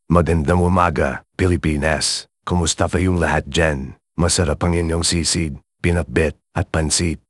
Magandang umaga, Pilipinas. Kumusta kayong lahat dyan? Masarap ang inyong sisid, pinakbet, at pansit.